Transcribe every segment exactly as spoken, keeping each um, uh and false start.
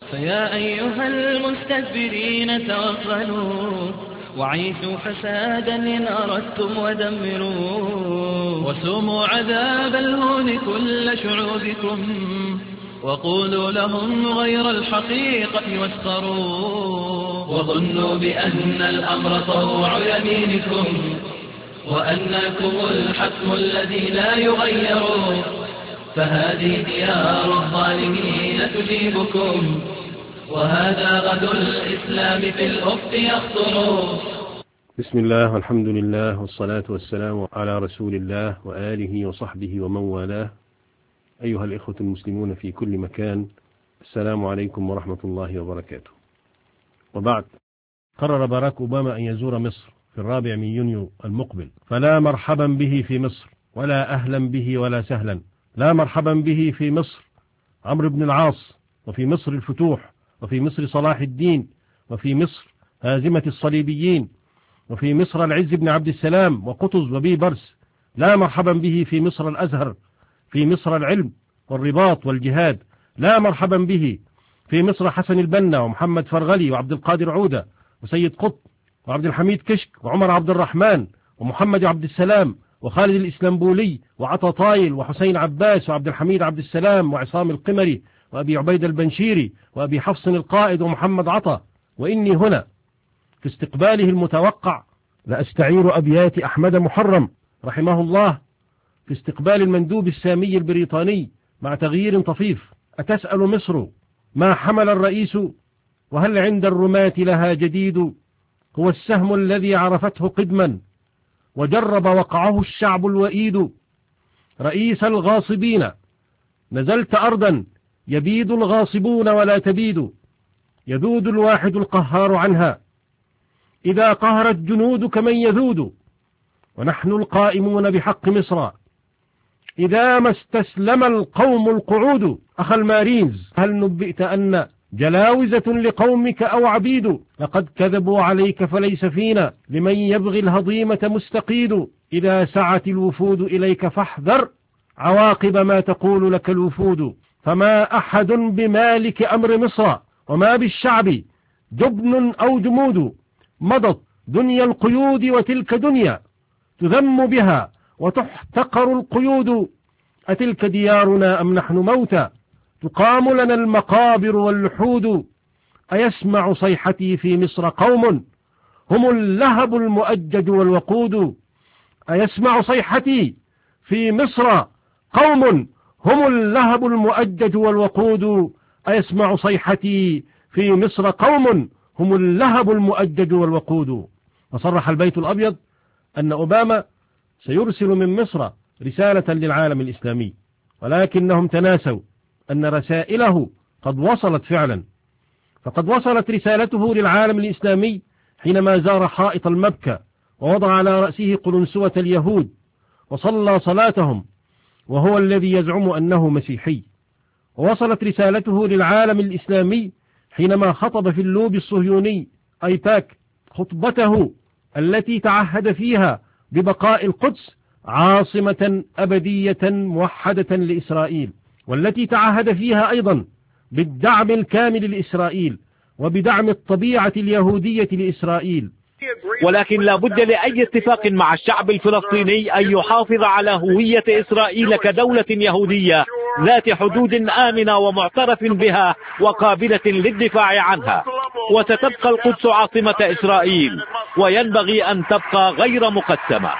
فيا أيها المستكبرين توغلوا وعيشوا فسادا إن أردتم ودمروا وسوموا عذاب الهون كل شعوبكم وقولوا لهم غير الحقيقة واسخروا وظنوا بأن الأمر طوع يمينكم وأنكم الحكم الذي لا يغير فهذه ديار الظالمين تجيبكم وهذا غد الإسلام في الأفق يخطر. بسم الله والحمد لله والصلاة والسلام على رسول الله وآله وصحبه ومن والاه. أيها الإخوة المسلمون في كل مكان، السلام عليكم ورحمة الله وبركاته. وبعد، قرر باراك أوباما أن يزور مصر في الرابع من يونيو المقبل، فلا مرحبا به في مصر ولا أهلا به ولا سهلا. لا مرحبا به في مصر عمرو بن العاص، وفي مصر الفتوح، وفي مصر صلاح الدين، وفي مصر هازمة الصليبيين، وفي مصر العز بن عبد السلام وقطز وبيبرس. لا مرحبا به في مصر الأزهر، في مصر العلم والرباط والجهاد. لا مرحبا به في مصر حسن البنا ومحمد فرغلي وعبد القادر عودة وسيد قطب وعبد الحميد كشك وعمر عبد الرحمن ومحمد عبد السلام وخالد الإسلامبولي وعطا طايل وحسين عباس وعبد الحميد عبد السلام وعصام القمري وأبي عبيد البنشيري وأبي حفص القائد ومحمد عطا. وإني هنا في استقباله المتوقع لأستعير أبيات أحمد محرم رحمه الله في استقبال المندوب السامي البريطاني مع تغيير طفيف: أتسأل مصر ما حمل الرئيس وهل عند الرماة لها جديد؟ هو السهم الذي عرفته قدما وجرب وقعه الشعب الوئيد. رئيس الغاصبين نزلت أرضا يبيد الغاصبون ولا تبيد، يذود الواحد القهار عنها إذا قهرت جنودك من يذود. ونحن القائمون بحق مصر إذا ما استسلم القوم القعود. أخ المارينز، هل نبئت أن جلاوزة لقومك أو عبيد؟ لقد كذبوا عليك فليس فينا لمن يبغي الهضيمة مستقيد. إذا سعت الوفود إليك فاحذر عواقب ما تقول لك الوفود. فما أحد بمالك أمر مصر وما بالشعب جبن أو جمود. مضت دنيا القيود وتلك دنيا تذم بها وتحتقر القيود. أتلك ديارنا أم نحن موتى تقام لنا المقابر واللحود. أيسمع صيحتي في مصر قوم هم اللهب المؤجج والوقود. أيسمع صيحتي في مصر قوم هم اللهب المؤجج والوقود. أيسمع صيحتي في مصر قوم هم اللهب المؤجج والوقود. وصرح البيت الأبيض أن أوباما سيرسل من مصر رسالة للعالم الإسلامي، ولكنهم تناسوا أن رسائله قد وصلت فعلا. فقد وصلت رسالته للعالم الإسلامي حينما زار حائط المبكى ووضع على رأسه قلنسوة اليهود وصلى صلاتهم وهو الذي يزعم أنه مسيحي. ووصلت رسالته للعالم الإسلامي حينما خطب في اللوب الصهيوني أيباك خطبته التي تعهد فيها ببقاء القدس عاصمة أبدية موحدة لإسرائيل، والتي تعهد فيها أيضا بالدعم الكامل لإسرائيل وبدعم الطبيعة اليهودية لإسرائيل. ولكن لا بد لأي اتفاق مع الشعب الفلسطيني أن يحافظ على هوية إسرائيل كدولة يهودية ذات حدود آمنة ومعترف بها وقابلة للدفاع عنها. وستبقى القدس عاصمة إسرائيل وينبغي أن تبقى غير مقسمة.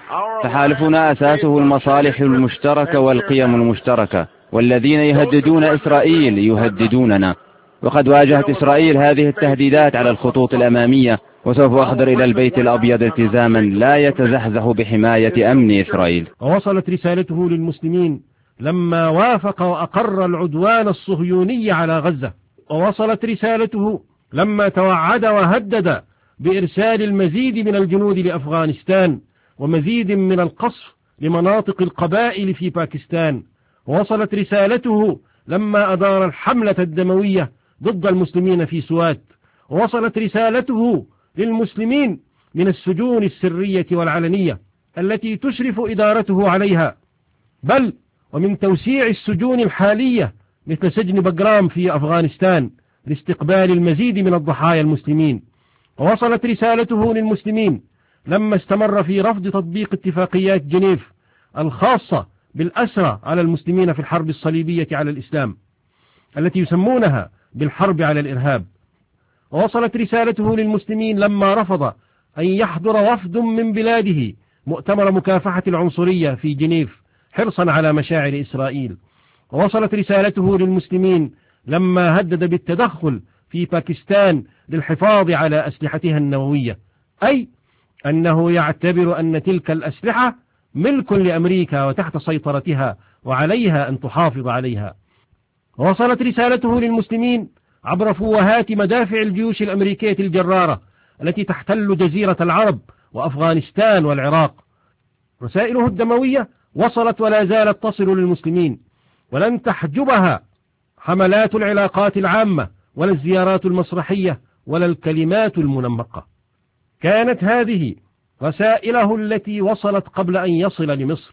تحالفنا أساسه المصالح المشتركة والقيم المشتركة، والذين يهددون إسرائيل يهددوننا. وقد واجهت إسرائيل هذه التهديدات على الخطوط الأمامية، وسوف أحضر إلى البيت الأبيض التزاما لا يتزحزح بحماية أمن إسرائيل. ووصلت رسالته للمسلمين لما وافق وأقر العدوان الصهيوني على غزة. ووصلت رسالته لما توعد وهدد بإرسال المزيد من الجنود لأفغانستان ومزيد من القصف لمناطق القبائل في باكستان. ووصلت رسالته لما أدار الحملة الدموية ضد المسلمين في سوات. ووصلت رسالته للمسلمين من السجون السرية والعلنية التي تشرف إدارته عليها، بل ومن توسيع السجون الحالية مثل سجن بجرام في أفغانستان لاستقبال المزيد من الضحايا المسلمين. ووصلت رسالته للمسلمين لما استمر في رفض تطبيق اتفاقيات جنيف الخاصة بالأسرى على المسلمين في الحرب الصليبية على الإسلام التي يسمونها بالحرب على الإرهاب. ووصلت رسالته للمسلمين لما رفض أن يحضر وفد من بلاده مؤتمر مكافحة العنصرية في جنيف حرصا على مشاعر إسرائيل. ووصلت رسالته للمسلمين لما هدد بالتدخل في باكستان للحفاظ على أسلحتها النووية، أي أنه يعتبر أن تلك الأسلحة ملك لأمريكا وتحت سيطرتها وعليها أن تحافظ عليها. ووصلت رسالته للمسلمين عبر فوهات مدافع الجيوش الأمريكية الجرارة التي تحتل جزيرة العرب وأفغانستان والعراق. رسائله الدموية وصلت ولا زالت تصل للمسلمين، ولن تحجبها حملات العلاقات العامة ولا الزيارات المسرحية ولا الكلمات المنمقة. كانت هذه رسائله التي وصلت قبل أن يصل لمصر.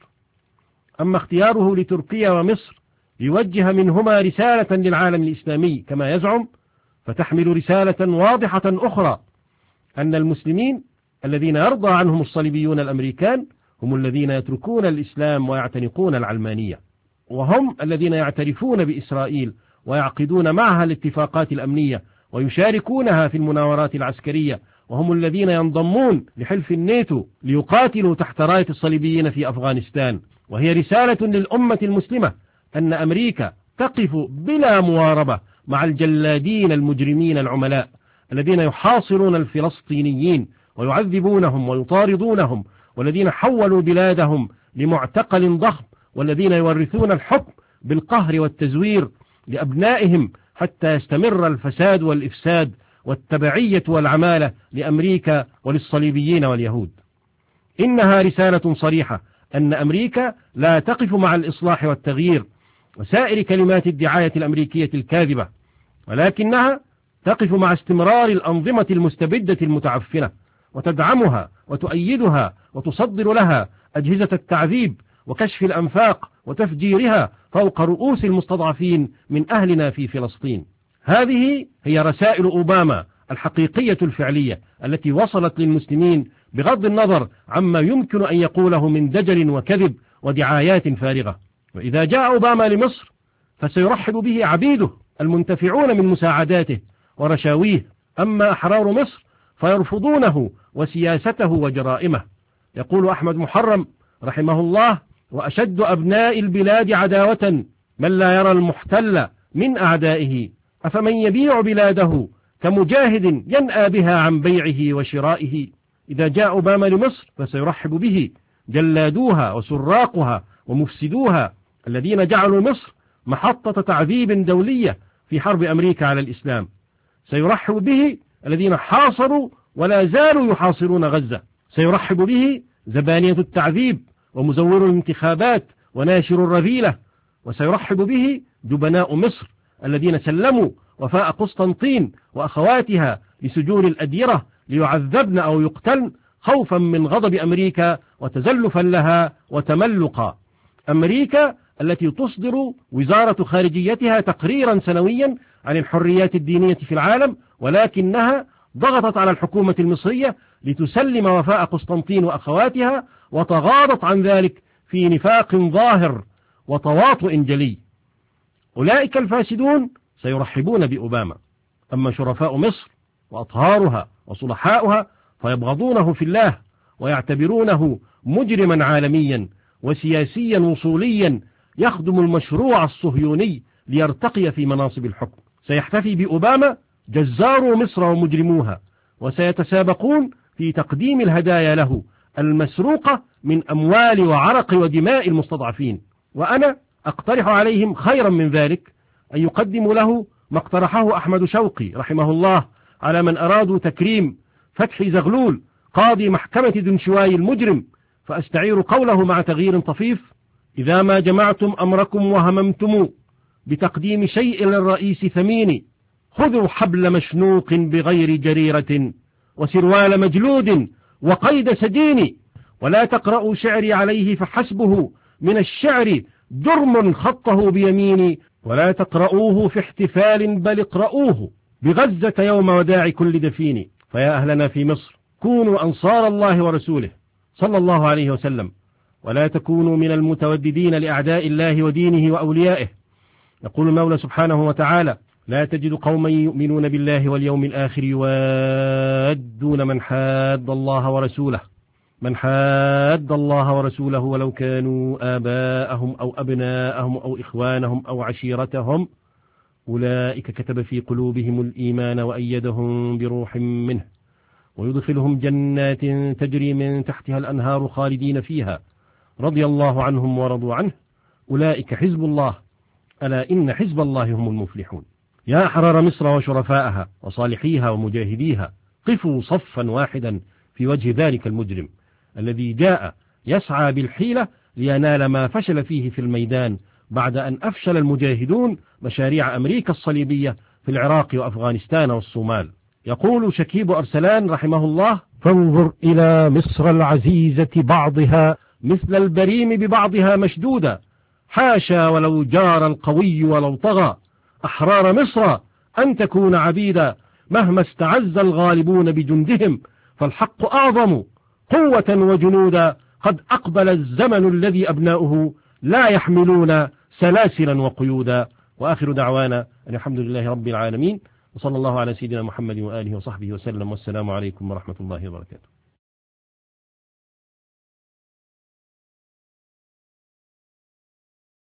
أما اختياره لتركيا ومصر ليوجه منهما رسالة للعالم الإسلامي كما يزعم، فتحمل رسالة واضحة أخرى، أن المسلمين الذين يرضى عنهم الصليبيون الأمريكان هم الذين يتركون الإسلام ويعتنقون العلمانية، وهم الذين يعترفون بإسرائيل ويعقدون معها الاتفاقات الأمنية ويشاركونها في المناورات العسكرية، وهم الذين ينضمون لحلف الناتو ليقاتلوا تحت راية الصليبيين في أفغانستان. وهي رسالة للأمة المسلمة أن أمريكا تقف بلا مواربة مع الجلادين المجرمين العملاء الذين يحاصرون الفلسطينيين ويعذبونهم ويطاردونهم، والذين حولوا بلادهم لمعتقل ضخم، والذين يورثون الحكم بالقهر والتزوير لأبنائهم حتى يستمر الفساد والإفساد والتبعية والعمالة لأمريكا وللصليبيين واليهود. إنها رسالة صريحة أن أمريكا لا تقف مع الإصلاح والتغيير وسائر كلمات الدعاية الأمريكية الكاذبة، ولكنها تقف مع استمرار الأنظمة المستبدة المتعفنة وتدعمها وتؤيدها وتصدر لها أجهزة التعذيب وكشف الأنفاق وتفجيرها فوق رؤوس المستضعفين من أهلنا في فلسطين. هذه هي رسائل أوباما الحقيقية الفعلية التي وصلت للمسلمين بغض النظر عما يمكن أن يقوله من دجل وكذب ودعايات فارغة. وإذا جاء أوباما لمصر فسيرحب به عبيده المنتفعون من مساعداته ورشاويه، أما أحرار مصر فيرفضونه وسياسته وجرائمه. يقول أحمد محرم رحمه الله: وأشد أبناء البلاد عداوة من لا يرى المحتل من أعدائه، أفمن يبيع بلاده كمجاهد ينأى بها عن بيعه وشرائه. إذا جاء أوباما لمصر فسيرحب به جلادوها وسراقها ومفسدوها الذين جعلوا مصر محطة تعذيب دولية في حرب أمريكا على الإسلام. سيرحب به الذين حاصروا ولا زالوا يحاصرون غزة. سيرحب به زبانية التعذيب ومزور الانتخابات وناشر الرذيلة. وسيرحب به جبناء مصر الذين سلموا وفاء قسطنطين وأخواتها لسجون الأديرة ليعذبن أو يقتلن خوفا من غضب أمريكا وتزلفا لها وتملقا. أمريكا التي تصدر وزارة خارجيتها تقريرا سنويا عن الحريات الدينية في العالم، ولكنها ضغطت على الحكومة المصرية لتسلم وفاء قسطنطين وأخواتها، وتغاضت عن ذلك في نفاق ظاهر وتواطؤ جلي. أولئك الفاسدون سيرحبون بأوباما. أما شرفاء مصر وأطهارها وصلحاؤها فيبغضونه في الله ويعتبرونه مجرما عالميا وسياسيا وصوليا يخدم المشروع الصهيوني ليرتقي في مناصب الحكم. سيحتفي بأوباما جزار مصر ومجرموها، وسيتسابقون في تقديم الهدايا له المسروقة من أموال وعرق ودماء المستضعفين. وأنا أقترح عليهم خيرا من ذلك أن يقدموا له ما اقترحه أحمد شوقي رحمه الله على من أرادوا تكريم فتحي زغلول قاضي محكمة دنشواي المجرم، فأستعير قوله مع تغيير طفيف: إذا ما جمعتم أمركم وهممتم بتقديم شيء للرئيس ثمين، خذوا حبل مشنوق بغير جريرة وسروال مجلود وقيد سجين، ولا تقرأوا شعري عليه فحسبه من الشعر جرم خطه بيميني، ولا تقرؤوه في احتفال بل اقرؤوه بغزة يوم وداع كل دفين. فيا أهلنا في مصر، كونوا أنصار الله ورسوله صلى الله عليه وسلم، ولا تكونوا من المتوددين لأعداء الله ودينه وأوليائه. يقول المولى سبحانه وتعالى: لا تجد قوما يؤمنون بالله واليوم الآخر يوادون من حاد الله ورسوله من حاد الله ورسوله ولو كانوا آباءهم أو أبناءهم أو إخوانهم أو عشيرتهم أولئك كتب في قلوبهم الإيمان وأيدهم بروح منه ويدخلهم جنات تجري من تحتها الأنهار خالدين فيها رضي الله عنهم ورضوا عنه أولئك حزب الله ألا إن حزب الله هم المفلحون. يا أحرار مصر وشرفائها وصالحيها ومجاهديها، قفوا صفا واحدا في وجه ذلك المجرم الذي جاء يسعى بالحيلة لينال ما فشل فيه في الميدان بعد أن أفشل المجاهدون مشاريع أمريكا الصليبية في العراق وأفغانستان والصومال. يقول شكيب أرسلان رحمه الله: فانظر إلى مصر العزيزة بعضها مثل البريم ببعضها مشدودا، حاشا ولو جار القوي ولو طغى، أحرار مصر أن تكون عبيدا، مهما استعز الغالبون بجندهم، فالحق أعظم قوة وجنودا، قد أقبل الزمن الذي أبناؤه لا يحملون سلاسلا وقيودا. وآخر دعوانا أن الحمد لله رب العالمين، وصلى الله على سيدنا محمد وآله وصحبه وسلم، والسلام عليكم ورحمة الله وبركاته.